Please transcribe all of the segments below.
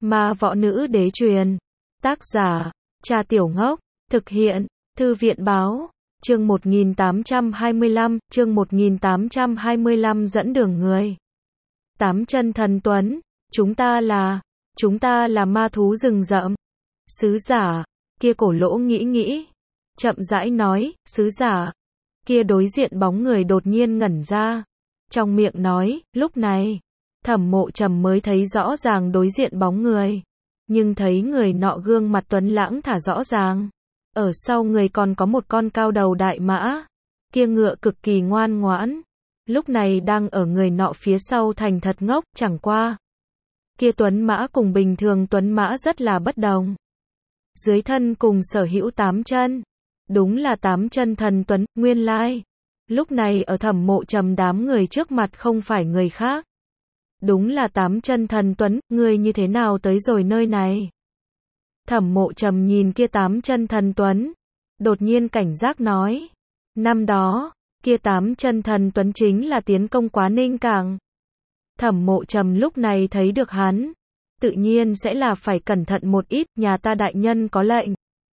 Ma Võ Nữ Đế truyền. Tác giả, Cha Tiểu Ngốc. Thực hiện, Thư viện báo. Chương 1825, chương 1825 dẫn đường người. Tám chân thần tuấn, chúng ta là ma thú rừng rậm. Sứ giả, kia cổ lỗ nghĩ, chậm rãi nói, sứ giả. Kia đối diện bóng người đột nhiên ngẩn ra, trong miệng nói, lúc này, Thẩm Mộ Trầm mới thấy rõ ràng đối diện bóng người, nhưng thấy người nọ gương mặt tuấn lãng thả rõ ràng. Ở sau người còn có một con cao đầu đại mã, kia ngựa cực kỳ ngoan ngoãn, lúc này đang ở người nọ phía sau thành thật ngốc, chẳng qua. Kia tuấn mã cùng bình thường tuấn mã rất là bất đồng. Dưới thân cùng sở hữu 8 chân, đúng là 8 chân thần tuấn, nguyên lai. Lúc này ở Thẩm Mộ Trầm đám người trước mặt không phải người khác. Đúng là 8 chân thần tuấn, người như thế nào tới rồi nơi này? Thẩm Mộ Trầm nhìn kia 8 chân thần tuấn, đột nhiên cảnh giác nói. Năm đó, kia 8 chân thần tuấn chính là tiến công Quá Ninh Cảng. Thẩm Mộ Trầm lúc này thấy được hắn, tự nhiên sẽ là phải cẩn thận một ít, nhà ta đại nhân có lệnh.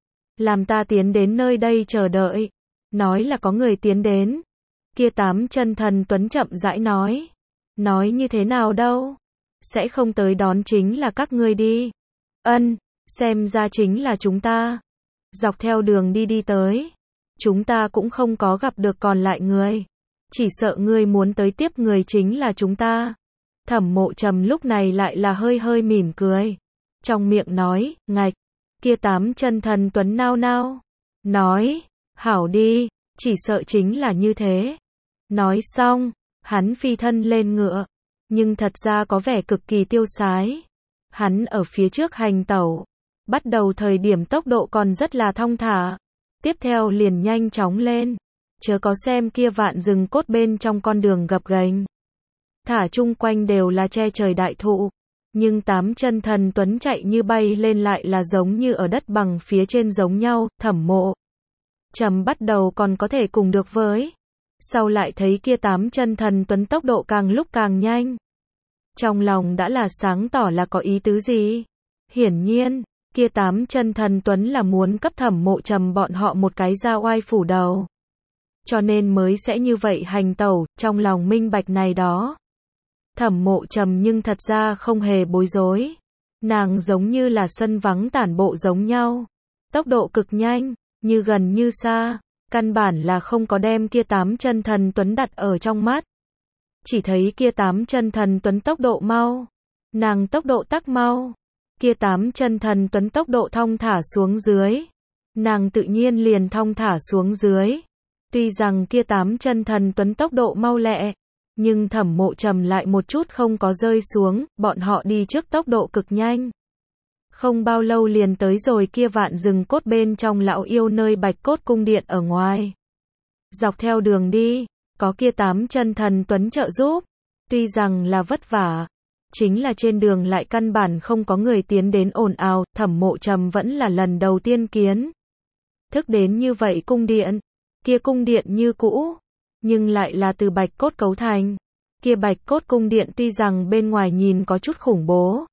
Làm ta tiến đến nơi đây chờ đợi. Nói là có người tiến đến. Kia 8 chân thần tuấn chậm rãi nói. Nói như thế nào đâu? Sẽ không tới đón chính là các ngươi đi. Ân, xem ra chính là chúng ta. Dọc theo đường đi tới. Chúng ta cũng không có gặp được còn lại người. Chỉ sợ ngươi muốn tới tiếp người chính là chúng ta. Thẩm Mộ Trầm lúc này lại là hơi mỉm cười. Trong miệng nói, ngạch. Kia 8 chân thần tuấn nao nao. Nói, hảo đi, chỉ sợ chính là như thế. Nói xong, hắn phi thân lên ngựa. Nhưng thật ra có vẻ cực kỳ tiêu sái. Hắn ở phía trước hành tẩu. Bắt đầu thời điểm tốc độ còn rất là thong thả. Tiếp theo liền nhanh chóng lên. Chớ có xem kia vạn rừng cốt bên trong con đường gập ghềnh. Thả chung quanh đều là che trời đại thụ. Nhưng 8 chân thần tuấn chạy như bay lên lại là giống như ở đất bằng phía trên giống nhau. Thẩm Mộ Trầm bắt đầu còn có thể cùng được với. Sau lại thấy kia 8 chân thần tuấn tốc độ càng lúc càng nhanh. Trong lòng đã là sáng tỏ là có ý tứ gì. Hiển nhiên, kia 8 chân thần tuấn là muốn cấp Thẩm Mộ Trầm bọn họ một cái ra oai phủ đầu. Cho nên mới sẽ như vậy hành tẩu, trong lòng minh bạch này đó. Thẩm Mộ Trầm nhưng thật ra không hề bối rối. Nàng giống như là sân vắng tản bộ giống nhau. Tốc độ cực nhanh, như gần như xa. Căn bản là không có đem kia 8 chân thần tuấn đặt ở trong mắt. Chỉ thấy kia 8 chân thần tuấn tốc độ mau. Nàng tốc độ tắc mau. Kia 8 chân thần tuấn tốc độ thong thả xuống dưới. Nàng tự nhiên liền thong thả xuống dưới. Tuy rằng kia 8 chân thần tuấn tốc độ mau lẹ. Nhưng Thẩm Mộ Trầm lại một chút không có rơi xuống, bọn họ đi trước tốc độ cực nhanh. Không bao lâu liền tới rồi kia vạn rừng cốt bên trong lão yêu nơi Bạch Cốt cung điện ở ngoài. Dọc theo đường đi, có kia 8 chân thần tuấn trợ giúp. Tuy rằng là vất vả, chính là trên đường lại căn bản không có người tiến đến ồn ào, Thẩm Mộ Trầm vẫn là lần đầu tiên kiến thức đến như vậy cung điện. Kia cung điện như cũ, nhưng lại là từ bạch cốt cấu thành. Kia Bạch Cốt cung điện tuy rằng bên ngoài nhìn có chút khủng bố,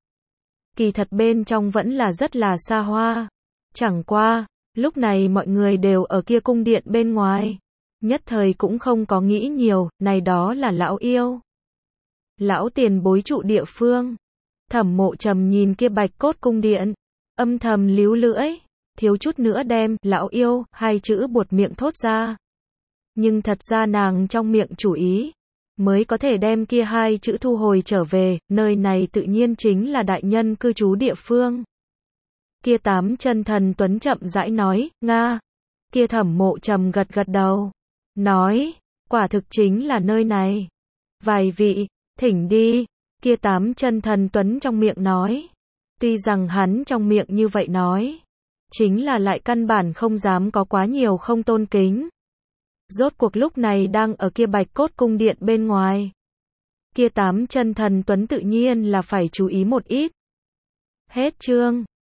kỳ thật bên trong vẫn là rất là xa hoa. Chẳng qua, lúc này mọi người đều ở kia cung điện bên ngoài. Nhất thời cũng không có nghĩ nhiều, này đó là lão yêu. Lão tiền bối trụ địa phương. Thẩm Mộ Trầm nhìn kia Bạch Cốt cung điện, âm thầm líu lưỡi, thiếu chút nữa đem lão yêu hai chữ buột miệng thốt ra. Nhưng thật ra nàng trong miệng chủ ý, mới có thể đem kia hai chữ thu hồi trở về, nơi này tự nhiên chính là đại nhân cư trú địa phương. Kia 8 chân thần tuấn chậm rãi nói, Nga. Kia Thẩm Mộ Trầm gật đầu, nói, quả thực chính là nơi này. Vài vị, thỉnh đi. Kia 8 chân thần tuấn trong miệng nói. Tuy rằng hắn trong miệng như vậy nói, chính là lại căn bản không dám có quá nhiều không tôn kính. Rốt cuộc lúc này đang ở kia Bạch Cốt cung điện bên ngoài. Kia 8 chân thần tuấn tự nhiên là phải chú ý một ít. Hết chương.